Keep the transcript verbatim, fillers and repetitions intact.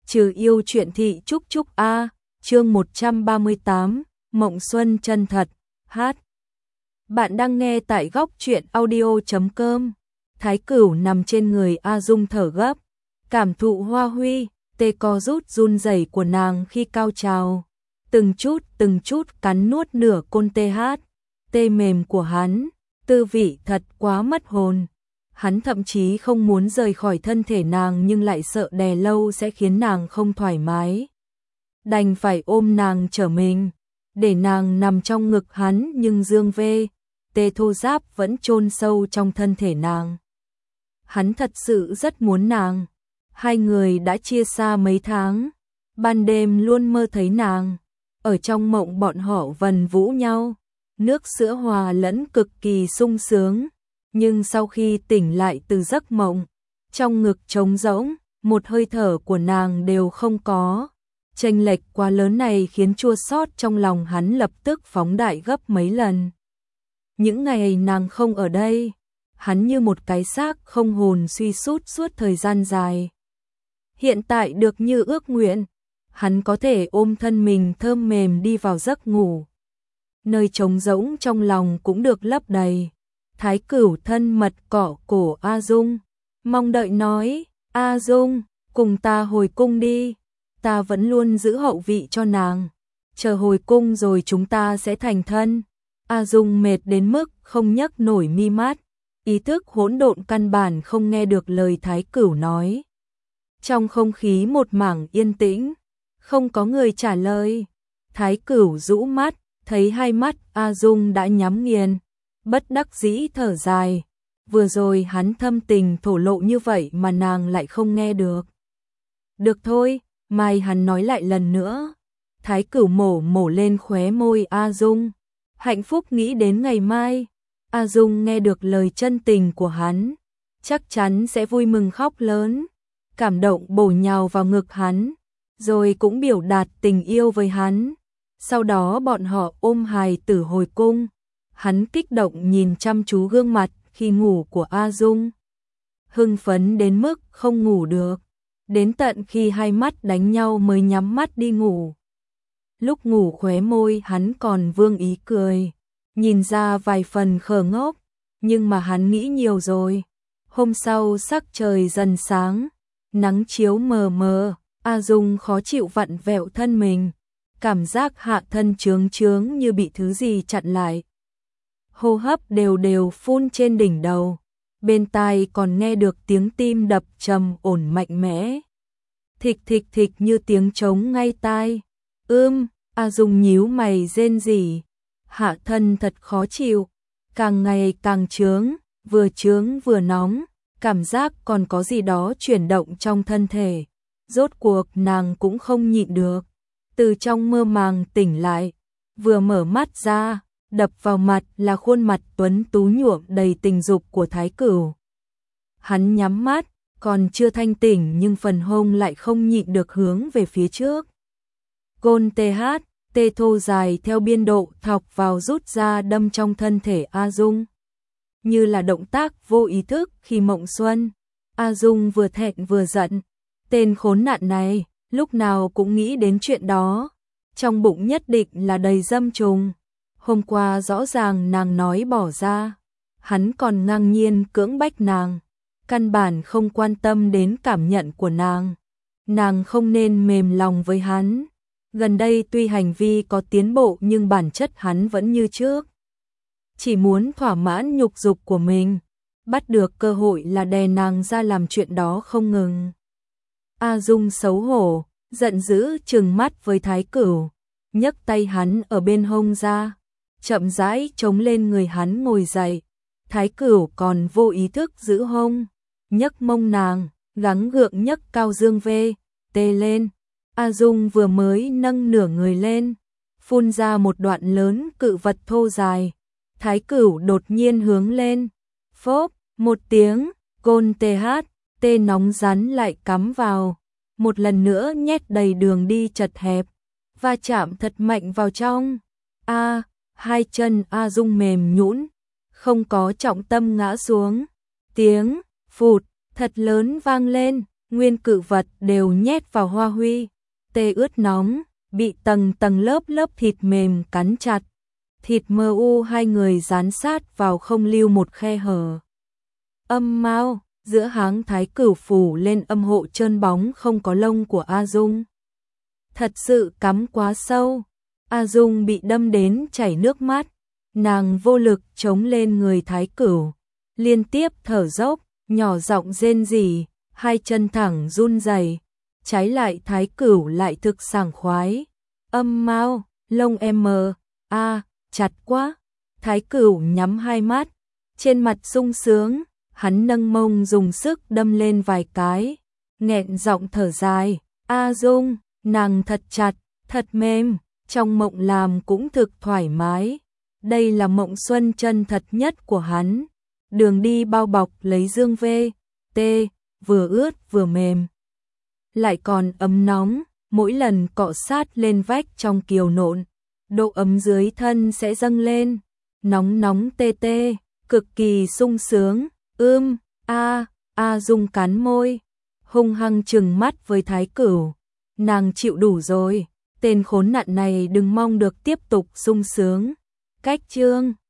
Trừ yêu truyện thị Trúc Trúc A, chương một trăm ba mươi tám, Mộng Xuân chân thật, hát. Bạn đang nghe tại góc truyện audio chấm com. Thái Cửu nằm trên người A Dung thở gấp, cảm thụ hoa huy, tê co rút run rẩy của nàng khi cao trào. Từng chút từng chút cắn nuốt nửa côn tê hát, tê mềm của hắn, tư vị thật quá mất hồn. Hắn thậm chí không muốn rời khỏi thân thể nàng nhưng lại sợ đè lâu sẽ khiến nàng không thoải mái. Đành phải ôm nàng trở mình, để nàng nằm trong ngực hắn nhưng dương vê, tê thô ráp vẫn chôn sâu trong thân thể nàng. Hắn thật sự rất muốn nàng. Hai người đã chia xa mấy tháng, ban đêm luôn mơ thấy nàng. Ở trong mộng bọn họ vần vũ nhau, nước sữa hòa lẫn cực kỳ sung sướng. Nhưng sau khi tỉnh lại từ giấc mộng, trong ngực trống rỗng, một hơi thở của nàng đều không có. Chênh lệch quá lớn này khiến chua xót trong lòng hắn lập tức phóng đại gấp mấy lần. Những ngày nàng không ở đây, hắn như một cái xác không hồn suy sút suốt thời gian dài. Hiện tại được như ước nguyện, hắn có thể ôm thân mình thơm mềm đi vào giấc ngủ. Nơi trống rỗng trong lòng cũng được lấp đầy. Thái Cửu thân mật cọ cổ A Dung, mong đợi nói, A Dung, cùng ta hồi cung đi, ta vẫn luôn giữ hậu vị cho nàng, chờ hồi cung rồi chúng ta sẽ thành thân. A Dung mệt đến mức không nhấc nổi mi mắt, ý thức hỗn độn căn bản không nghe được lời Thái Cửu nói. Trong không khí một mảng yên tĩnh, không có người trả lời. Thái Cửu rũ mắt, thấy hai mắt A Dung đã nhắm nghiền. Bất đắc dĩ thở dài, vừa rồi hắn thâm tình thổ lộ như vậy mà nàng lại không nghe được. Được thôi, mai hắn nói lại lần nữa. Thái Cửu mổ mổ lên khóe môi A Dung, hạnh phúc nghĩ đến ngày mai. A Dung nghe được lời chân tình của hắn, chắc chắn sẽ vui mừng khóc lớn, cảm động bổ nhào vào ngực hắn, rồi cũng biểu đạt tình yêu với hắn. Sau đó bọn họ ôm hài tử hồi cung. Hắn kích động nhìn chăm chú gương mặt khi ngủ của A Dung, hưng phấn đến mức không ngủ được, đến tận khi hai mắt đánh nhau mới nhắm mắt đi ngủ. Lúc ngủ khóe môi hắn còn vương ý cười, nhìn ra vài phần khờ ngốc, nhưng mà hắn nghĩ nhiều rồi. Hôm sau sắc trời dần sáng, nắng chiếu mờ mờ, A Dung khó chịu vặn vẹo thân mình, cảm giác hạ thân chướng chướng như bị thứ gì chặn lại. Hô hấp đều đều phun trên đỉnh đầu, bên tai còn nghe được tiếng tim đập trầm ổn mạnh mẽ. Thịch thịch thịch như tiếng trống ngay tai. Ưm, A Dung nhíu mày rên rỉ, hạ thân thật khó chịu, càng ngày càng chướng, vừa chướng vừa nóng, cảm giác còn có gì đó chuyển động trong thân thể. Rốt cuộc nàng cũng không nhịn được, từ trong mơ màng tỉnh lại, vừa mở mắt ra, đập vào mặt là khuôn mặt tuấn tú nhuộm đầy tình dục của Thái Cửu. Hắn nhắm mắt, còn chưa thanh tỉnh nhưng phần hông lại không nhịn được hướng về phía trước. Côn tê hát, tê thô dài theo biên độ thọc vào rút ra đâm trong thân thể A Dung. Như là động tác vô ý thức khi mộng xuân. A Dung vừa thẹn vừa giận. Tên khốn nạn này, lúc nào cũng nghĩ đến chuyện đó. Trong bụng nhất định là đầy dâm trùng. Hôm qua rõ ràng nàng nói bỏ ra, hắn còn ngang nhiên cưỡng bách nàng, căn bản không quan tâm đến cảm nhận của nàng. Nàng không nên mềm lòng với hắn. Gần đây tuy hành vi có tiến bộ nhưng bản chất hắn vẫn như trước. Chỉ muốn thỏa mãn nhục dục của mình, bắt được cơ hội là đè nàng ra làm chuyện đó không ngừng. A Dung xấu hổ, giận dữ trừng mắt với Thái Cửu, nhấc tay hắn ở bên hông ra, chậm rãi chống lên người hắn ngồi dậy. Thái Cửu còn vô ý thức giữ hông, nhấc mông nàng, gắng gượng nhấc cao dương vê, tê lên. A Dung vừa mới nâng nửa người lên, phun ra một đoạn lớn cự vật thô dài. Thái Cửu đột nhiên hướng lên, phốp, một tiếng, côn tê hát, tê nóng rắn lại cắm vào, một lần nữa nhét đầy đường đi chật hẹp, va chạm thật mạnh vào trong. A, hai chân A Dung mềm nhũn, không có trọng tâm ngã xuống. Tiếng phụt thật lớn vang lên, nguyên cự vật đều nhét vào Hoa Huy, tê ướt nóng, bị tầng tầng lớp lớp thịt mềm cắn chặt. Thịt mờ u hai người dán sát vào không lưu một khe hở. Âm mao, giữa háng Thái Cửu phủ lên âm hộ trơn bóng không có lông của A Dung. Thật sự cắm quá sâu, A Dung bị đâm đến chảy nước mắt, nàng vô lực chống lên người Thái Cửu, liên tiếp thở dốc, nhỏ giọng rên rỉ, hai chân thẳng run rẩy. Trái lại Thái Cửu lại thực sảng khoái. Âm mao, lông em a, à, chặt quá. Thái Cửu nhắm hai mắt, trên mặt sung sướng, hắn nâng mông dùng sức đâm lên vài cái, nghẹn giọng thở dài, A Dung, nàng thật chặt, thật mềm, trong mộng làm cũng thực thoải mái. Đây là mộng xuân chân thật nhất của hắn. Đường đi bao bọc lấy dương vê, tê, vừa ướt vừa mềm. Lại còn ấm nóng, mỗi lần cọ sát lên vách trong kiều nộn, độ ấm dưới thân sẽ dâng lên, nóng nóng tê tê, cực kỳ sung sướng. Ưm, a, A Dung cắn môi, hung hăng trừng mắt với Thái Cửu. Nàng chịu đủ rồi, tên khốn nạn này đừng mong được tiếp tục sung sướng. Cách chương